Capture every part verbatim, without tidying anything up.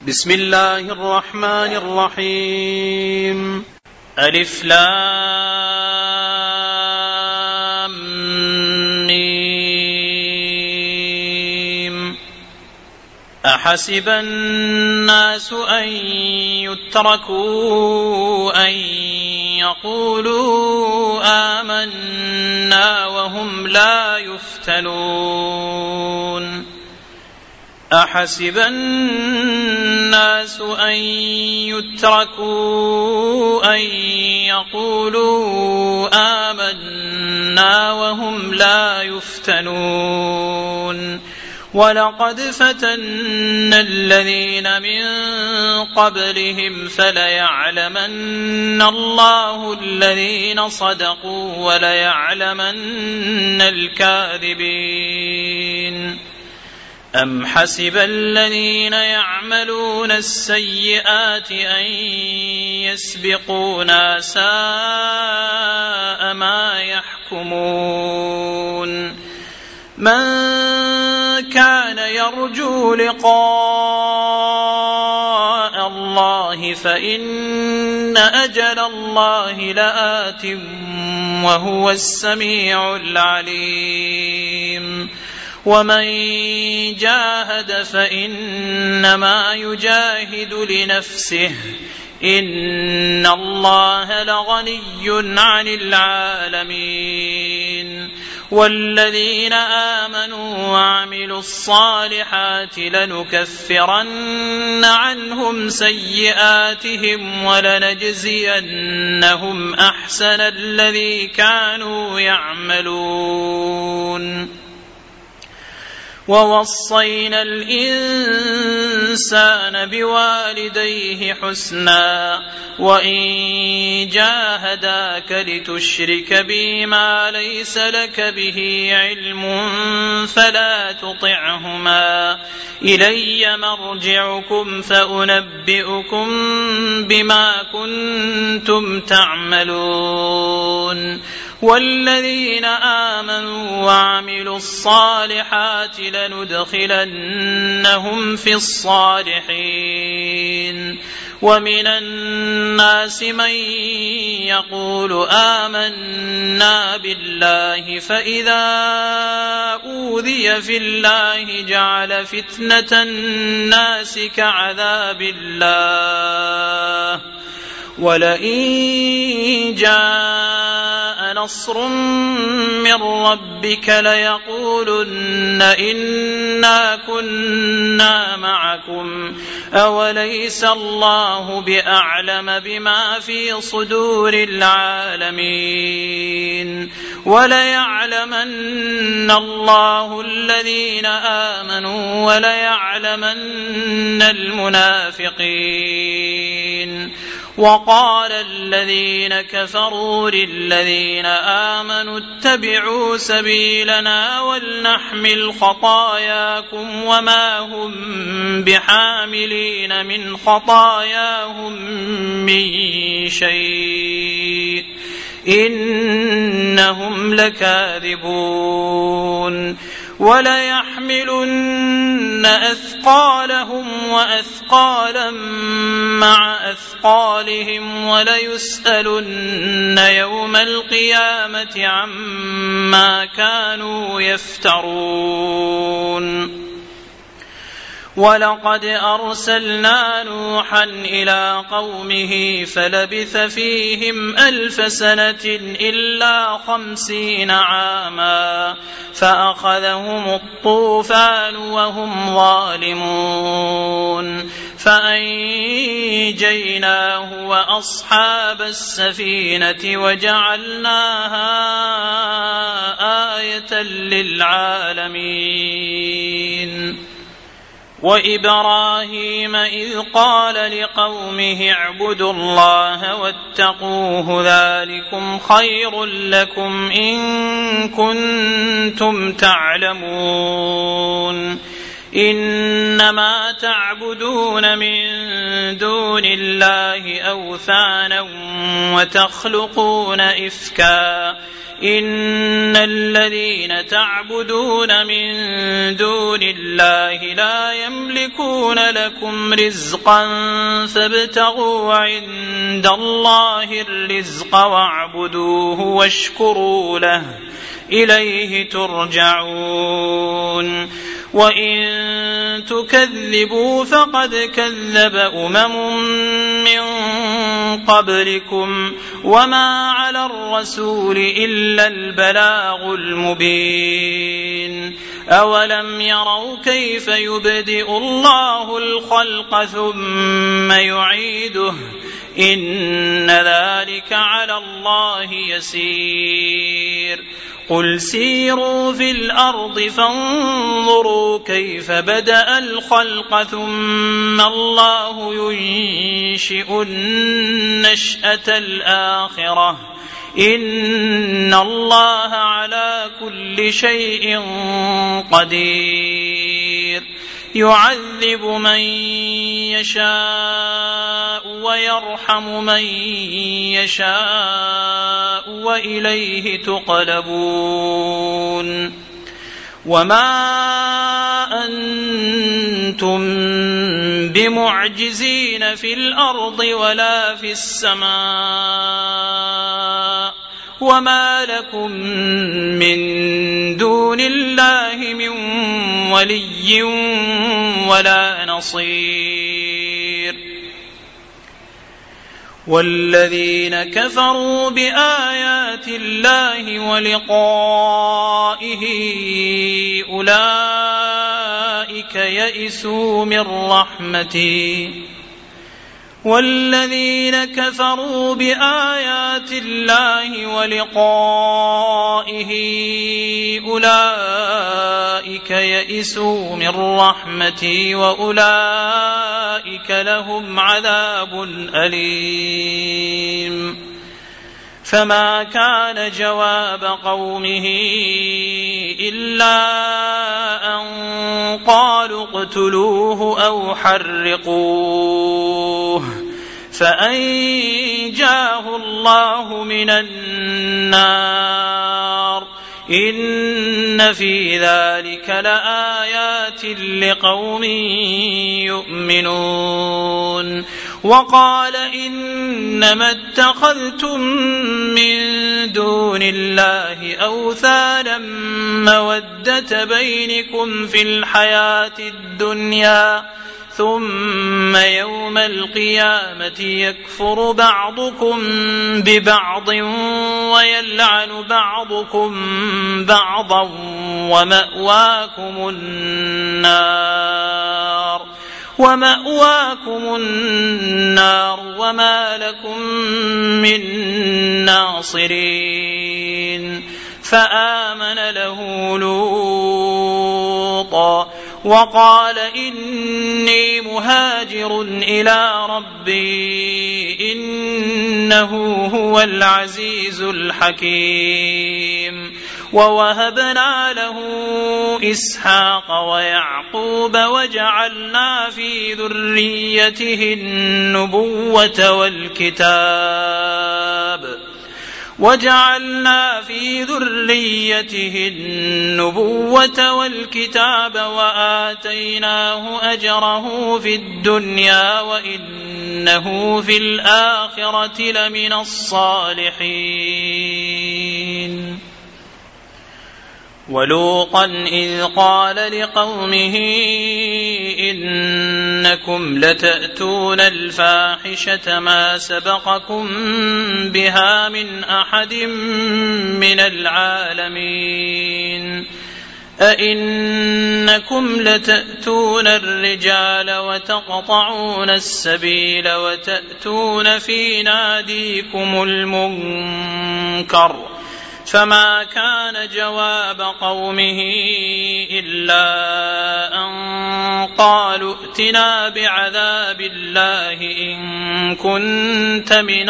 بسم الله الرحمن الرحيم. ألف لام ميم. أحسب الناس أن يتركوا أن يقولوا آمنا وهم لا يفتنون. أحسب الناس أن يتركوا أن يقولوا آمنا وهم لا يفتنون. ولقد فتنا الذين من قبلهم فليعلمن الله الذين صدقوا وليعلمن الكاذبين. أم حسب الذين يعملون السيئات أن يسبقونا ساء ما يحكمون. من كان يرجو لقاء الله فإن أجل الله لآت وهو السميع العليم. ومن جاهد فإنما يجاهد لنفسه إن الله لغني عن العالمين. والذين آمنوا وعملوا الصالحات لنكفرن عنهم سيئاتهم ولنجزينهم أحسن الذي كانوا يعملون. ووصينا الإنسان بوالديه حسنا وإن جاهداك لتشرك بي ما ليس لك به علم فلا تطعهما إلي مرجعكم فأنبئكم بما كنتم تعملون. والذين آمنوا وعملوا الصالحات لندخلنهم في الصالحين. ومن الناس من يقول آمنا بالله فإذا أوذي في الله جعل فتنة الناس كعذاب الله. ولئن جاء نصر من ربك ليقولن إنا كنا معكم أوليس الله بأعلم بما في صدور العالمين. وليعلمن الله الذين آمنوا وليعلمن المنافقين. وقال الذين كفروا للذين آمنوا اتبعوا سبيلنا ولنحمل خطاياكم وما هم بحاملين من خطاياهم من شيء إنهم لكاذبون. وليحملن أثقالهم وأثقالا مع أثقالهم وليسألن يوم القيامة عما كانوا يفترون. ولقد أرسلنا نوحا إلى قومه فلبث فيهم ألف سنة إلا خمسين عاما فأخذهم الطوفان وهم ظالمون فأنجيناه وأصحاب السفينة وجعلناها آية للعالمين. وإبراهيم إذ قال لقومه اعبدوا الله واتقوه ذلكم خير لكم إن كنتم تعلمون. إنما تعبدون من دون الله أوثانا وتخلقون إفكا إن الذين تعبدون من دون الله لا يملكون لكم رزقا فابتغوا عند الله الرزق واعبدوه واشكروا له إليه ترجعون وإن تكذبوا فقد كذب أمم من قبلكم وما على الرسول إلا البلاغ المبين أولم يروا كيف يبدئ الله الخلق ثم يعيده إن ذلك على الله يسير قل سيروا في الأرض فانظروا كيف بدأ الخلق ثم الله ينشئ النشأة الآخرة إن الله على كل شيء قدير يعذب من يشاء ويرحم من يشاء وإليه تقلبون وما أنتم بمعجزين في الأرض ولا في السماء وما لكم من دون الله من ولي ولا نصير والذين كفروا بآيات الله ولقائه أولئك يئسوا من رحمتي والذين كفروا بآيات الله ولقائه أولئك يئسوا من رحمتي وأولئك لهم عذاب أليم فما كان جواب قومه إلا أن قالوا اقتلوه أو حرقوه فأنجاه الله من النار إن في ذلك لآيات لقوم يؤمنون وقال إنما اتخذتم من دون الله أوثانا مودة بينكم في الحياة الدنيا ثم يوم القيامة يكفر بعضكم ببعض ويلعن بعضكم بعضا ومأواكم النار ومأواكم النار وما لكم من ناصرين فآمن له لوط وقال إني مهاجر إلى ربي إنه هو العزيز الحكيم ووهبنا له إسحاق ويعقوب وجعلنا في ذريته النبوة والكتاب وجعلنا في ذريته النبوة والكتاب وآتيناه أجره في الدنيا وإنه في الآخرة لمن الصالحين ولوطا إذ قال لقومه إنكم لتأتون الفاحشة ما سبقكم بها من أحد من العالمين أئنكم لتأتون الرجال وتقطعون السبيل وتأتون في ناديكم المنكر فما كان جواب قومه إلا أن قالوا ائتنا بعذاب الله إن كنت من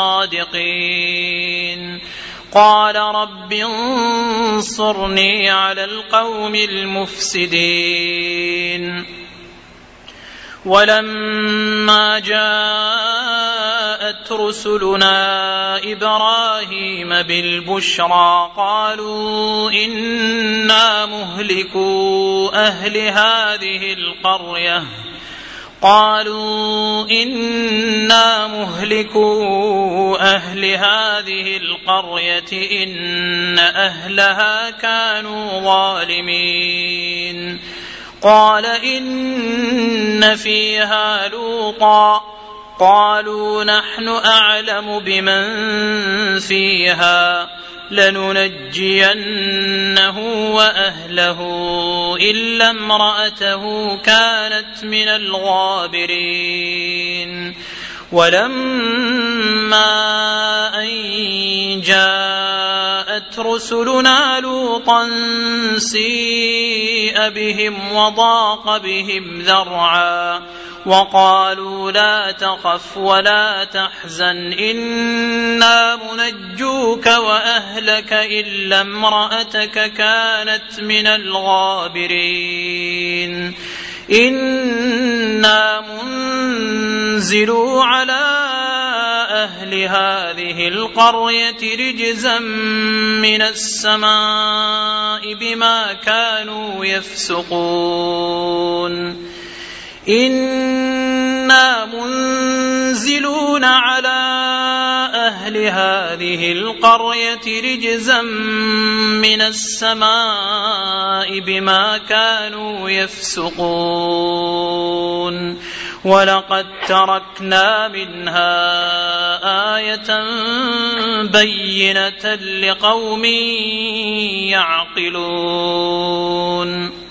الصادقين قال رب انصرني على القوم المفسدين ولما جاءت جاءت رسلنا إبراهيم بالبشرى قالوا إنا مهلكو أهل هذه القرية قالوا إنا مهلكو أهل هذه القرية إن أهلها كانوا ظالمين قال إن فيها لوطا قالوا نحن أعلم بمن فيها لننجينه وأهله إلا امرأته كانت من الغابرين ولما أن جاءت رسلنا لوطا سيء بهم وضاق بهم ذرعا وقالوا لا تخف ولا تحزن إنا منجوك وأهلك إلا امرأتك كانت من الغابرين إنا منزلوا على أهل هذه القرية رجزا من السماء بما كانوا يفسقون إنا منزلون على أهل هذه القرية رجزا من السماء بما كانوا يفسقون ولقد تركنا منها آية بينة لقوم يعقلون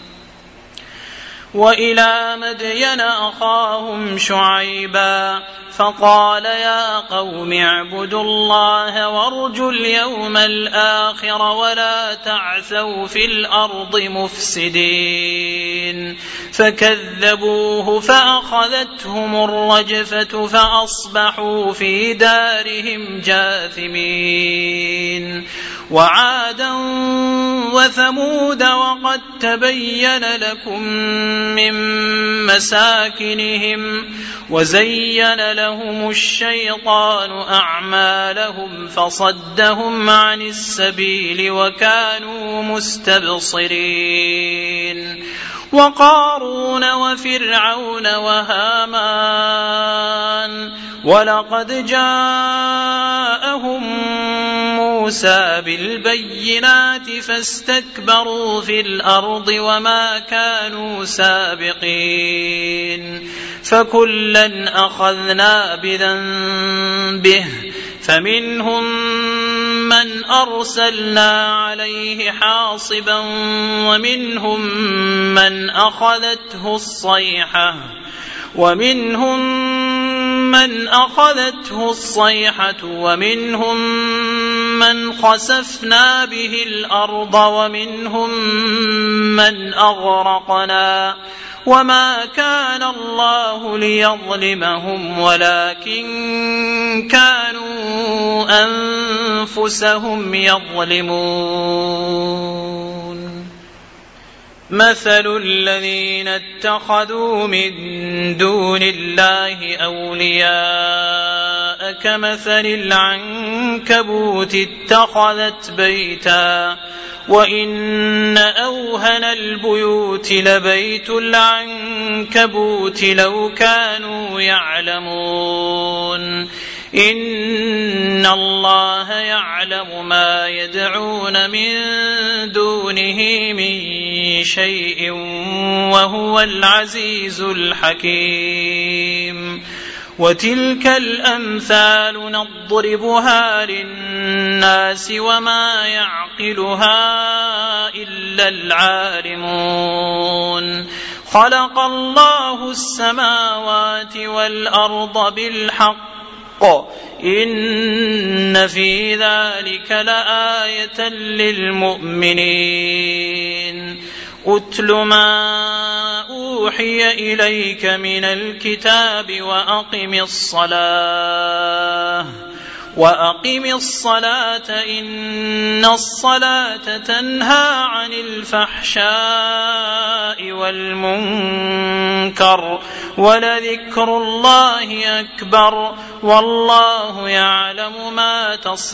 وإلى مدين أخاهم شعيبا فقال يا قوم اعبدوا الله وارجوا اليوم الآخر ولا تعثوا في الأرض مفسدين فكذبوه فأخذتهم الرجفة فأصبحوا في دارهم جاثمين وعادا وثمود وقد تبين لكم من مساكنهم وزين لهم الشيطان أعمالهم فصدهم عن السبيل وكانوا مستبصرين وقارون وفرعون وهامان ولقد جاءهم موسى بالبينات فاستكبروا في الأرض وما كانوا سابقين فكلا أخذنا بذنبه فمنهم من أرسلنا عليه حاصبا ومنهم من أخذته الصيحة ومنهم من أخذته الصيحة ومنهم من خسفنا به الأرض ومنهم من أغرقنا وما كان الله ليظلمهم ولكن كانوا أنفسهم يظلمون مثل الذين اتخذوا من دون الله أولياء كمثل العنكبوت اتخذت بيتا وإن أوهن البيوت لبيت العنكبوت لو كانوا يعلمون إن الله يعلم ما يدعون من دونه من شيء وهو العزيز الحكيم وتلك الأمثال نضربها للناس وما يعقلها إلا العالمون خلق الله السماوات والأرض بالحق إن في ذلك لآية للمؤمنين أتل ما أوحي إليك من الكتاب وأقم الصلاة وأقم الصلاة إن الصلاة تنهى عن الفحشاء والمنكر ولذكر الله أكبر والله يعلم ما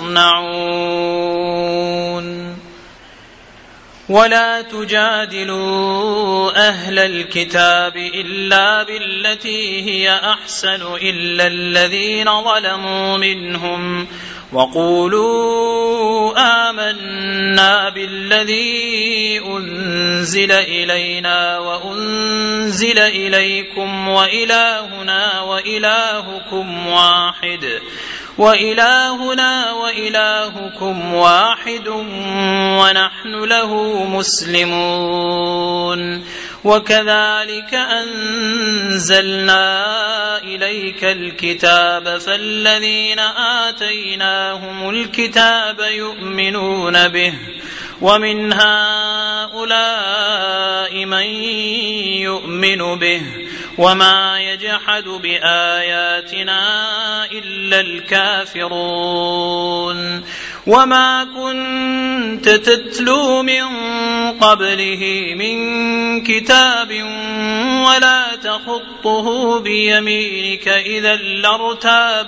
تصنعون. ولا تجادلوا أهل الكتاب إلا بالتي هي أحسن إلا الذين ظلموا منهم وقولوا آمنا بالذي أنزل إلينا وأنزل إليكم وإلهنا وإلهكم واحد وإلهنا وإلهكم واحد ونحن له مسلمون. وكذلك أنزلنا إليك الكتاب فالذين آتيناهم الكتاب يؤمنون به ومن هؤلاء من يؤمن به وما يجحد بآياتنا إلا الكافرون. وما كنت تتلو من قبله من كتاب ولا تخطه بيمينك إذا لارتاب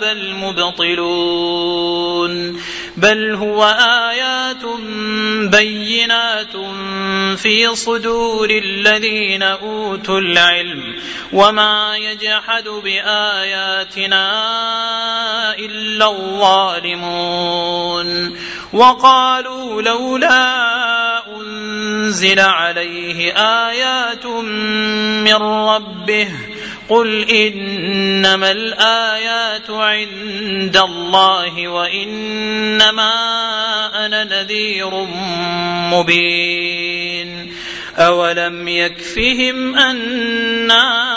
المبطلون بل هو آيات بينات في صدور الذين أوتوا العلم وما يجحد بآياتنا إلا الظالمون. وقالوا لولا أنزل عليه آيات من ربه قل إنما الآيات عند الله وإنما أنا نذير مبين. أولم يكفهم أنا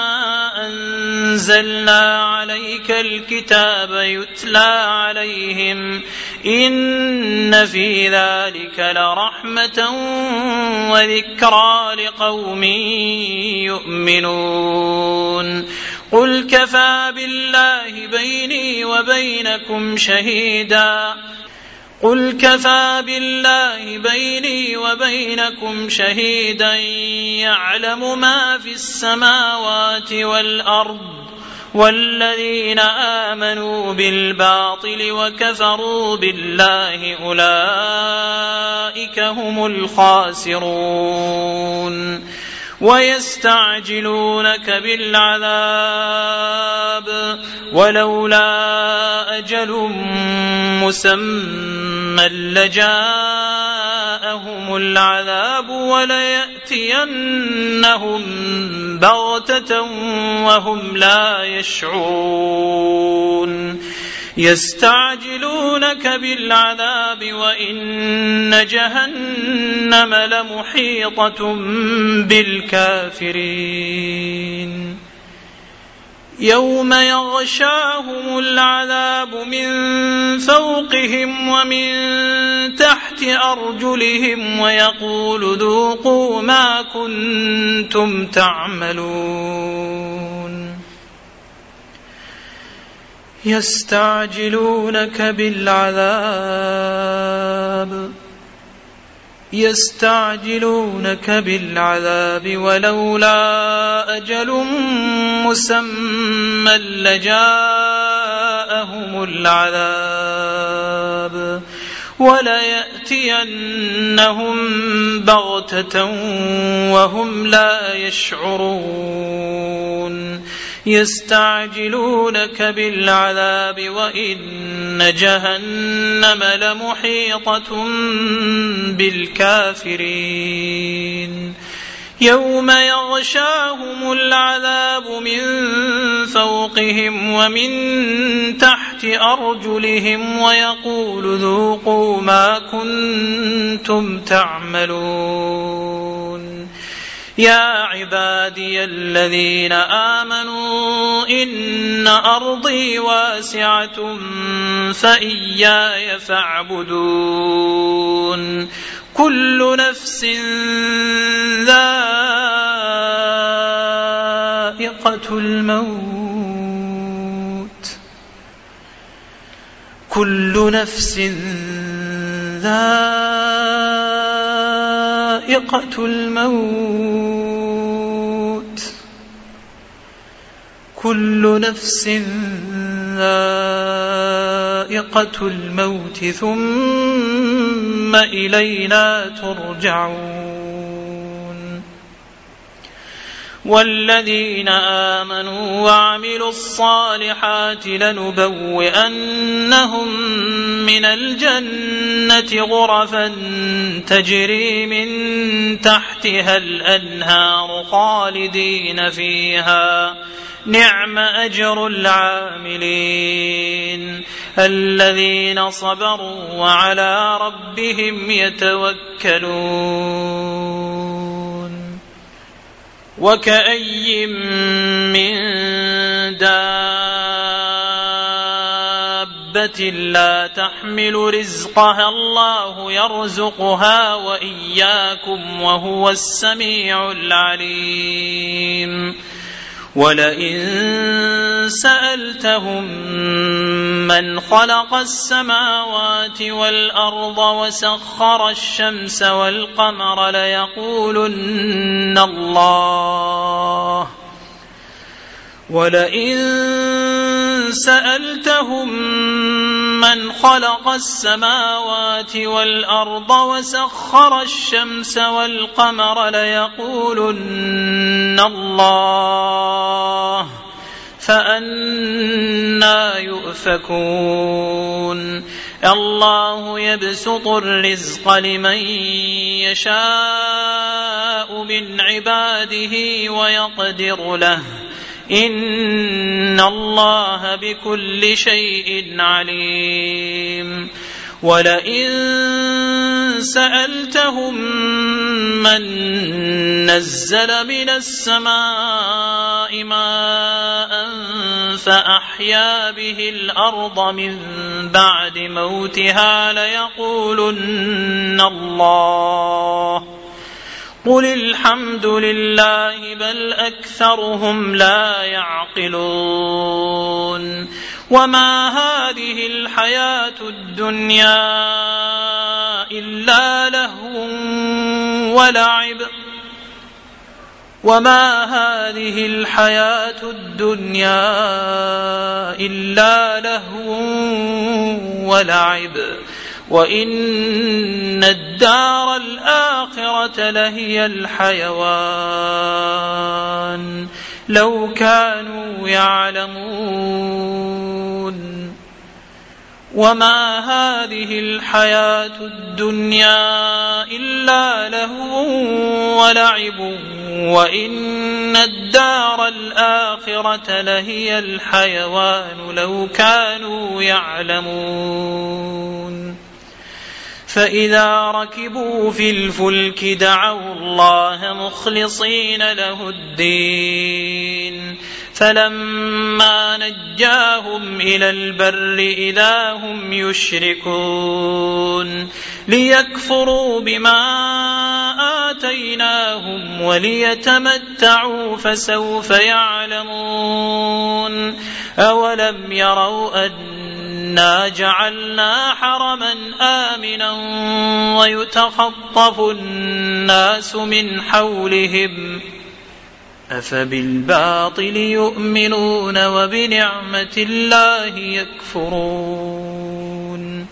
أنزلنا عليك الكتاب يتلى عليهم إن في ذلك لرحمة وذكرى لقوم يؤمنون. قل كفى بالله بيني وبينكم شهيدا قل كفى بالله بيني وبينكم شهيدا يعلم ما في السماوات والأرض والذين آمنوا بالباطل وكفروا بالله أولئك هم الخاسرون. ويستعجلونك بالعذاب ولولا أجل مسمى لجاءهم العذاب وليأتينهم بغتة وهم لا يشعرون. يستعجلونك بالعذاب وإن جهنم لمحيطة بالكافرين. يوم يغشاهم العذاب من فوقهم ومن تحت أرجلهم ويقول ذوقوا ما كنتم تعملون. يستعجلونك بالعذاب يستعجلونك بالعذاب ولولا أجل مسمى لجاءهم العذاب وليأتينهم بغتة وهم لا يشعرون. يستعجلونك بالعذاب وإن جهنم لمحيطة بالكافرين. يوم يغشاهم العذاب من فوقهم ومن تحت أرجلهم ويقول ذوقوا ما كنتم تعملون. يا عبادي الذين آمنوا إن أرضي واسعة فإياي فاعبدون. كل نفس ذائقة الموت كل نفس ذائقة الموت كل نفس ذائقة الموت ثم إلينا ترجعون والذين آمنوا وعملوا الصالحات لنبوئنهم من الجنة غرفا تجري من تحتها الأنهار خالدين فيها نعم أجر العاملين الذين صبروا وعلى ربهم يتوكلون وكأي من دابة لا تحمل رزقها الله يرزقها وإياكم وهو السميع العليم ولئن سألتهم من خلق السماوات والأرض وسخر الشمس والقمر ليقولن الله ولئن سألتهم من خلق السماوات والأرض وسخر الشمس والقمر ليقولن الله فأنى يؤفكون الله يبسط الرزق لمن يشاء من عباده ويقدر له إن الله بكل شيء عليم ولئن سألتهم من نزل من السماء ماء فأحيا به الأرض من بعد موتها ليقولن الله قل الحمد لله بل أكثرهم لا يعقلون وما هذه الحياة الدنيا إلا لهو ولعب وما هذه الحياة الدنيا إلا لهو ولعب وإن الدار الآخرة لهي الحيوان لو كانوا يعلمون وما هذه الحياة الدنيا إلا لهو ولعب وإن الدار الآخرة لهي الحيوان لو كانوا يعلمون فإذا ركبوا في الفلك دعوا الله مخلصين له الدين فلما نجاهم إلى البر إذا هم يشركون ليكفروا بما آتيناهم وليتمتعوا فسوف يعلمون أولم يروا أنا جعلنا حرما آمنا ويتخطف الناس من حولهم أفبالباطل يؤمنون وبنعمة الله يكفرون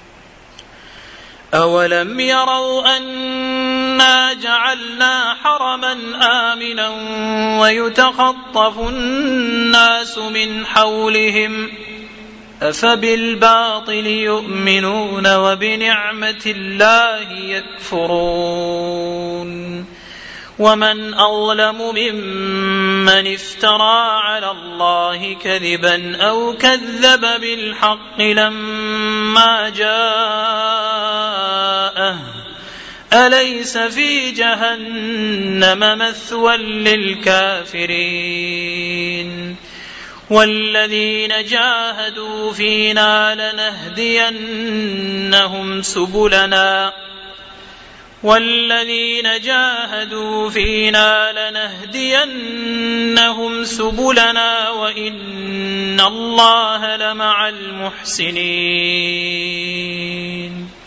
أولم يروا أنا جعلنا حرما آمنا ويتخطف الناس من حولهم أفبالباطل يؤمنون وبنعمة الله يكفرون ومن أظلم ممن افترى على الله كذبا أو كذب بالحق لما جاءه أليس في جهنم مثوى للكافرين والذين جاهدوا فينا لنهدينهم سبلنا والذين جاهدوا فينا لنهدينهم سبلنا وإن الله لمع المحسنين